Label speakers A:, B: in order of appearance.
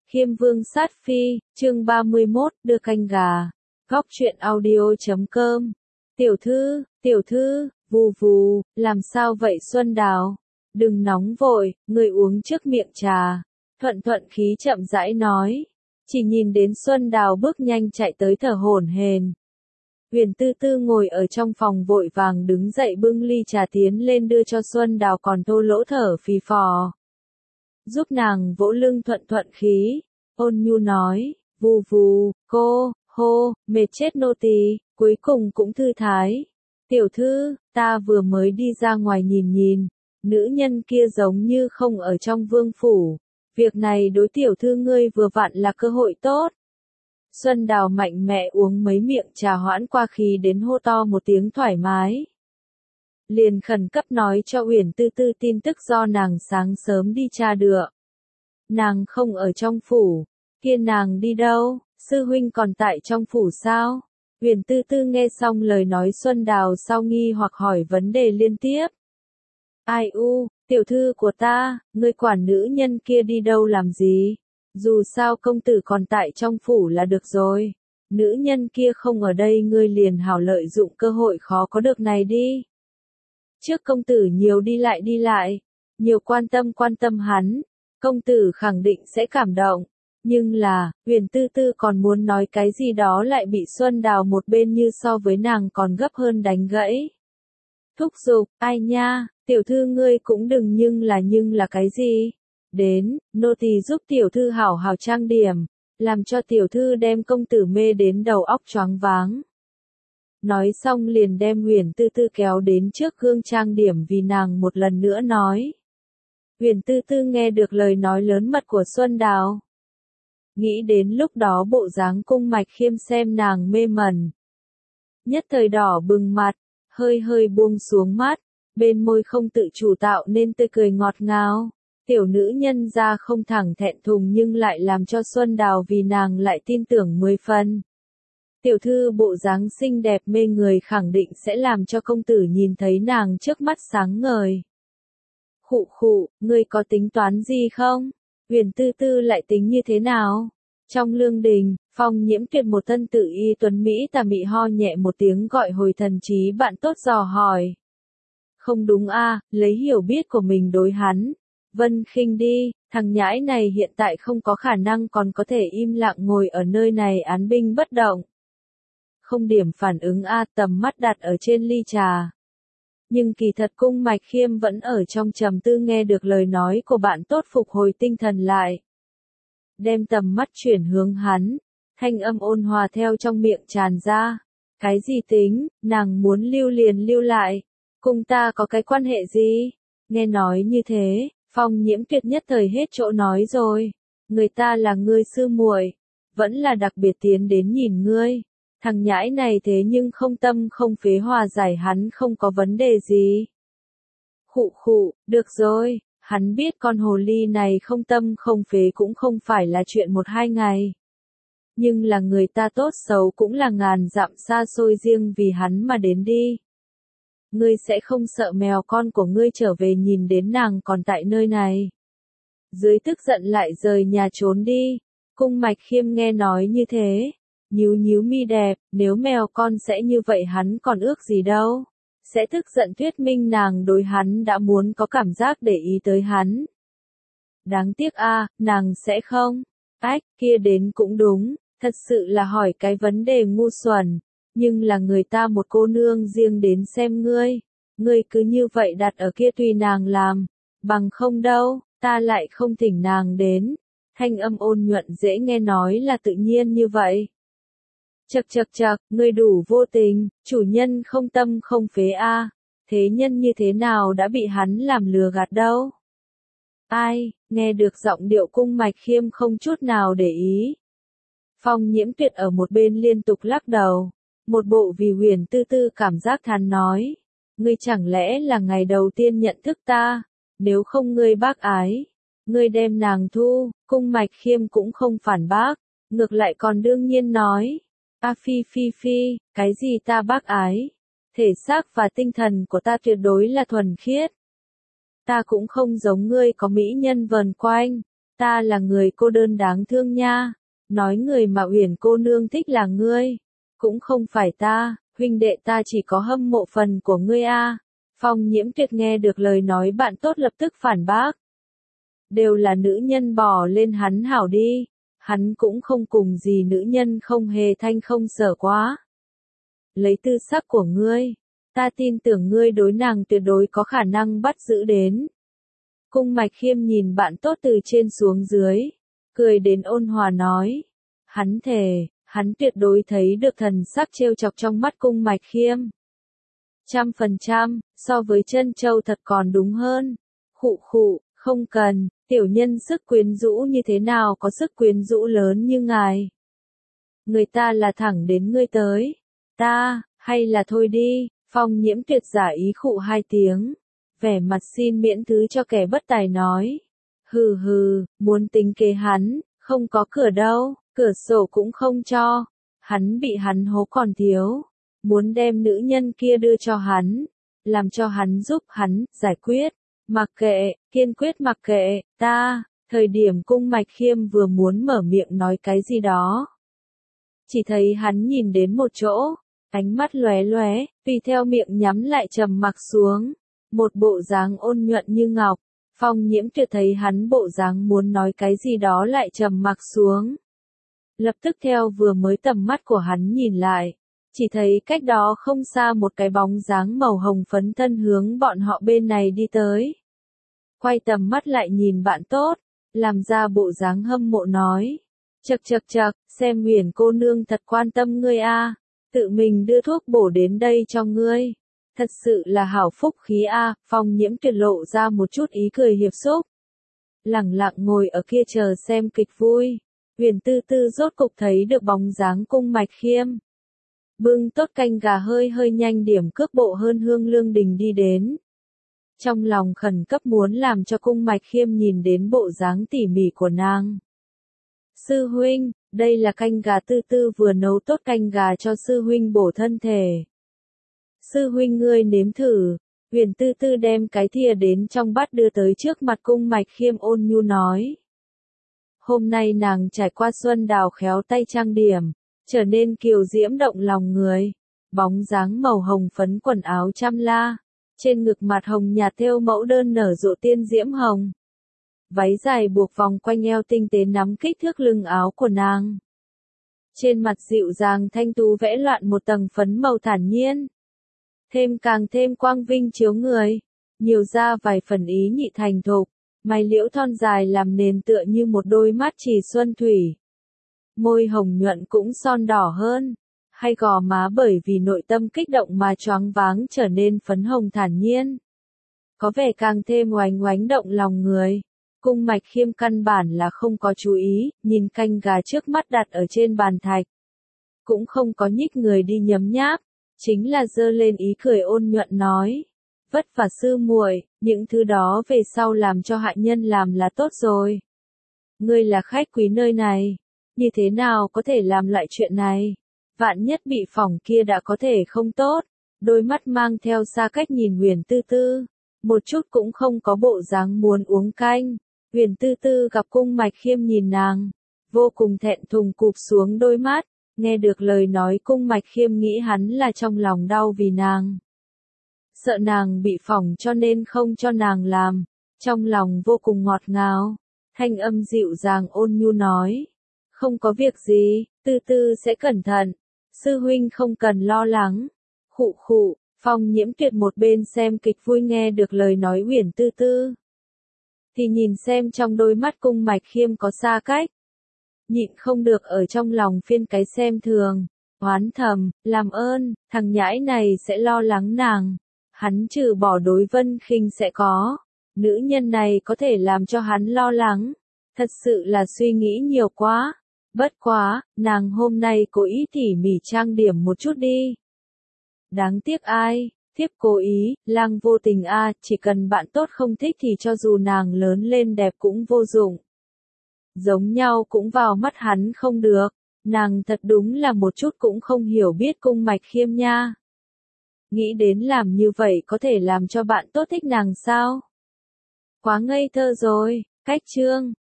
A: Khiêm Vương sát phi, chương 31, đưa canh gà. Góc truyện audio.com. Tiểu thư, vù vù, làm sao vậy Xuân Đào? Đừng nóng vội, người uống trước miệng trà. Thuận khí chậm rãi nói. Chỉ nhìn đến Xuân Đào bước nhanh chạy tới thở hổn hển. Huyền Tư Tư ngồi ở trong phòng vội vàng đứng dậy bưng ly trà tiến lên đưa cho Xuân Đào, còn Thô Lỗ thở phì phò. Giúp nàng vỗ lưng thuận khí, ôn nhu nói, vù vù, cô, hô, mệt chết nô tỳ, cuối cùng cũng thư thái. Tiểu thư, ta vừa mới đi ra ngoài nhìn, nữ nhân kia giống như không ở trong vương phủ. Việc này đối tiểu thư ngươi vừa vặn là cơ hội tốt. Xuân Đào mạnh mẽ uống mấy miệng trà hoãn qua khí đến hô to một tiếng thoải mái. Liền khẩn cấp nói cho Uyển Tư Tư tin tức do nàng sáng sớm đi tra được. Nàng không ở trong phủ, kia nàng đi đâu, sư huynh còn tại trong phủ sao? Uyển Tư Tư nghe xong lời nói Xuân Đào sau nghi hoặc hỏi vấn đề liên tiếp. Ai u, tiểu thư của ta, ngươi quản nữ nhân kia đi đâu làm gì? Dù sao công tử còn tại trong phủ là được rồi. Nữ nhân kia không ở đây ngươi liền hảo lợi dụng cơ hội khó có được này đi. Trước công tử nhiều đi lại, nhiều quan tâm hắn, công tử khẳng định sẽ cảm động. Nhưng là, Huyền Tư Tư còn muốn nói cái gì đó lại bị Xuân Đào một bên như so với nàng còn gấp hơn đánh gãy. Thúc giục, ai nha, tiểu thư ngươi cũng đừng nhưng là cái gì? Đến, nô tỳ giúp tiểu thư hảo hảo trang điểm, làm cho tiểu thư đem công tử mê đến đầu óc choáng váng. Nói xong liền đem Huyền Tư Tư kéo đến trước gương trang điểm vì nàng một lần nữa nói. Huyền Tư Tư nghe được lời nói lớn mật của Xuân Đào. Nghĩ đến lúc đó bộ dáng Cung Mạch Khiêm xem nàng mê mẩn. Nhất thời đỏ bừng mặt, hơi buông xuống mắt, bên môi không tự chủ tạo nên tươi cười ngọt ngào. Tiểu nữ nhân ra không thẳng thẹn thùng nhưng lại làm cho Xuân Đào vì nàng lại tin tưởng 10 phần. Tiểu thư bộ dáng xinh đẹp mê người khẳng định sẽ làm cho công tử nhìn thấy nàng trước mắt sáng ngời. Khụ, ngươi có tính toán gì không? Huyền Tư Tư lại tính như thế nào? Trong lương đình, Phong Nhiễm Tuyệt một thân tự y tuấn Mỹ tà mị ho nhẹ một tiếng gọi hồi thần trí bạn tốt dò hỏi. Không đúng a, lấy hiểu biết của mình đối hắn. Vân Khinh đi, thằng nhãi này hiện tại không có khả năng còn có thể im lặng ngồi ở nơi này án binh bất động. Không điểm phản ứng a, tầm mắt đặt ở trên ly trà. Nhưng kỳ thật Cung Mạch Khiêm vẫn ở trong trầm tư nghe được lời nói của bạn tốt phục hồi tinh thần lại. Đem tầm mắt chuyển hướng hắn, thanh âm ôn hòa theo trong miệng tràn ra. Cái gì tính, nàng muốn lưu liền lưu lại, cùng ta có cái quan hệ gì? Nghe nói như thế, Phong Nhiễm Tuyệt nhất thời hết chỗ nói rồi. Người ta là ngươi sư muội, vẫn là đặc biệt tiến đến nhìn ngươi. Thằng nhãi này thế nhưng không tâm không phế hòa giải hắn không có vấn đề gì. Khụ, được rồi, hắn biết con hồ ly này không tâm không phế cũng không phải là chuyện 1-2 ngày. Nhưng là người ta tốt xấu cũng là ngàn dặm xa xôi riêng vì hắn mà đến đi. Ngươi sẽ không sợ mèo con của ngươi trở về nhìn đến nàng còn tại nơi này. Dưới tức giận lại rời nhà trốn đi. Cung Mạch Khiêm nghe nói như thế. Nhíu mi đẹp, nếu mèo con sẽ như vậy hắn còn ước gì đâu. Sẽ tức giận thuyết minh nàng đối hắn đã muốn có cảm giác để ý tới hắn. Đáng tiếc a, nàng sẽ không. Ách, kia đến cũng đúng, thật sự là hỏi cái vấn đề ngu xuẩn. Nhưng là người ta một cô nương riêng đến xem ngươi cứ như vậy đặt ở kia tùy nàng làm, bằng không đâu, ta lại không thỉnh nàng đến. Thanh âm ôn nhuận dễ nghe nói là tự nhiên như vậy. Chậc, ngươi đủ vô tình, chủ nhân không tâm không phế a, thế nhân như thế nào đã bị hắn làm lừa gạt đâu. Ai, nghe được giọng điệu Cung Mạch Khiêm không chút nào để ý. Phong Nhiễm Tuyệt ở một bên liên tục lắc đầu, một bộ vì Huyền Tư Tư cảm giác thán nói, ngươi chẳng lẽ là ngày đầu tiên nhận thức ta, nếu không ngươi bác ái, ngươi đem nàng thu. Cung Mạch Khiêm cũng không phản bác, ngược lại còn đương nhiên nói. A phi, cái gì ta bác ái? Thể xác và tinh thần của ta tuyệt đối là thuần khiết. Ta cũng không giống ngươi có mỹ nhân vờn quanh. Ta là người cô đơn đáng thương nha. Nói người mà Uyển cô nương thích là ngươi. Cũng không phải ta, huynh đệ ta chỉ có hâm mộ phần của ngươi a. Phong Nhiễm Tuyệt nghe được lời nói bạn tốt lập tức phản bác. Đều là nữ nhân bỏ lên hắn hảo đi. Hắn cũng không cùng gì nữ nhân không hề thanh không sở quá. Lấy tư sắc của ngươi, ta tin tưởng ngươi đối nàng tuyệt đối có khả năng bắt giữ đến. Cung Mạch Khiêm nhìn bạn tốt từ trên xuống dưới, cười đến ôn hòa nói. Hắn thề, hắn tuyệt đối thấy được thần sắc trêu chọc trong mắt Cung Mạch Khiêm. 100%, so với chân châu thật còn đúng hơn. Khụ khụ, không cần, tiểu nhân sức quyến rũ như thế nào có sức quyến rũ lớn như ngài. Người ta là thẳng đến ngươi tới. Ta, hay là thôi đi, Phong Nhiễm Tuyệt giả ý khụ hai tiếng. Vẻ mặt xin miễn thứ cho kẻ bất tài nói. Hừ hừ, muốn tính kế hắn, không có cửa đâu, cửa sổ cũng không cho. Hắn bị hắn hố còn thiếu. Muốn đem nữ nhân kia đưa cho hắn. Làm cho hắn giúp hắn, giải quyết. Mặc kệ, kiên quyết mặc kệ, ta, thời điểm Cung Mạch Khiêm vừa muốn mở miệng nói cái gì đó. Chỉ thấy hắn nhìn đến một chỗ, ánh mắt lóe lóe, tùy theo miệng nhắm lại trầm mặc xuống. Một bộ dáng ôn nhuận như ngọc, Phong Nhiễm Tuyệt thấy hắn bộ dáng muốn nói cái gì đó lại trầm mặc xuống. Lập tức theo vừa mới tầm mắt của hắn nhìn lại, chỉ thấy cách đó không xa một cái bóng dáng màu hồng phấn thân hướng bọn họ bên này đi tới. Quay tầm mắt lại nhìn bạn tốt, làm ra bộ dáng hâm mộ nói. Chậc chậc chậc, xem Uyển cô nương thật quan tâm ngươi a, tự mình đưa thuốc bổ đến đây cho ngươi. Thật sự là hảo phúc khí a. Phong Nhiễm Tuyệt lộ ra một chút ý cười hiệp xúc. Lẳng lặng ngồi ở kia chờ xem kịch vui. Uyển Tư Tư rốt cục thấy được bóng dáng Cung Mạch Khiêm. Bưng tốt canh gà hơi hơi nhanh điểm cước bộ hơn Hương Lương Đình đi đến. Trong lòng khẩn cấp muốn làm cho Cung Mạch Khiêm nhìn đến bộ dáng tỉ mỉ của nàng. Sư huynh, đây là canh gà Tư Tư vừa nấu tốt canh gà cho sư huynh bổ thân thể. Sư huynh ngươi nếm thử. Uyển Tư Tư đem cái thìa đến trong bát đưa tới trước mặt Cung Mạch Khiêm ôn nhu nói. Hôm nay nàng trải qua xuân đào khéo tay trang điểm, trở nên kiều diễm động lòng người. Bóng dáng màu hồng phấn quần áo trăm la, trên ngực mặt hồng nhạt thêu mẫu đơn nở rộ tiên diễm hồng. Váy dài buộc vòng quanh eo tinh tế nắm kích thước lưng áo của nàng. Trên mặt dịu dàng thanh tú vẽ loạn một tầng phấn màu thản nhiên. Càng thêm quang vinh chiếu người, nhiều ra vài phần ý nhị thành thục, mày liễu thon dài làm nền tựa như một đôi mắt trì xuân thủy. Môi hồng nhuận cũng son đỏ hơn, hay gò má bởi vì nội tâm kích động mà choáng váng trở nên phấn hồng thản nhiên. Có vẻ càng thêm oánh oánh động lòng người. Cung Mạch Khiêm căn bản là không có chú ý, nhìn canh gà trước mắt đặt ở trên bàn thạch. Cũng không có nhích người đi nhấm nháp. Chính là giơ lên ý cười ôn nhuận nói. Vất vả sư muội, những thứ đó về sau làm cho hạ nhân làm là tốt rồi. Ngươi là khách quý nơi này, như thế nào có thể làm loại chuyện này? Vạn nhất bị phỏng kia đã có thể không tốt. Đôi mắt mang theo xa cách nhìn Uyển Tư Tư, một chút cũng không có bộ dáng muốn uống canh. Uyển Tư Tư gặp Cung Mạch Khiêm nhìn nàng, vô cùng thẹn thùng cụp xuống đôi mắt. Nghe được lời nói Cung Mạch Khiêm nghĩ hắn là trong lòng đau vì nàng. Sợ nàng bị phỏng cho nên không cho nàng làm. Trong lòng vô cùng ngọt ngào. Thanh âm dịu dàng ôn nhu nói. Không có việc gì, Tư Tư sẽ cẩn thận. Sư huynh không cần lo lắng. Khụ khụ, Phong Nhiễm Tuyệt một bên xem kịch vui nghe được lời nói Uyển Tư Tư. Thì nhìn xem trong đôi mắt Cung Mạch Khiêm có xa cách. Nhịn không được ở trong lòng phiên cái xem thường, oán thầm, làm ơn, thằng nhãi này sẽ lo lắng nàng. Hắn trừ bỏ đối Vân Khinh sẽ có, nữ nhân này có thể làm cho hắn lo lắng. Thật sự là suy nghĩ nhiều quá. Bất quá, nàng hôm nay cố ý tỉ mỉ trang điểm một chút đi. Đáng tiếc ai, thiếp cố ý, lang vô tình a, chỉ cần bạn tốt không thích thì cho dù nàng lớn lên đẹp cũng vô dụng. Giống nhau cũng vào mắt hắn không được, nàng thật đúng là một chút cũng không hiểu biết Cung Mạch Khiêm nha. Nghĩ đến làm như vậy có thể làm cho bạn tốt thích nàng sao? Quá ngây thơ rồi, cách chương.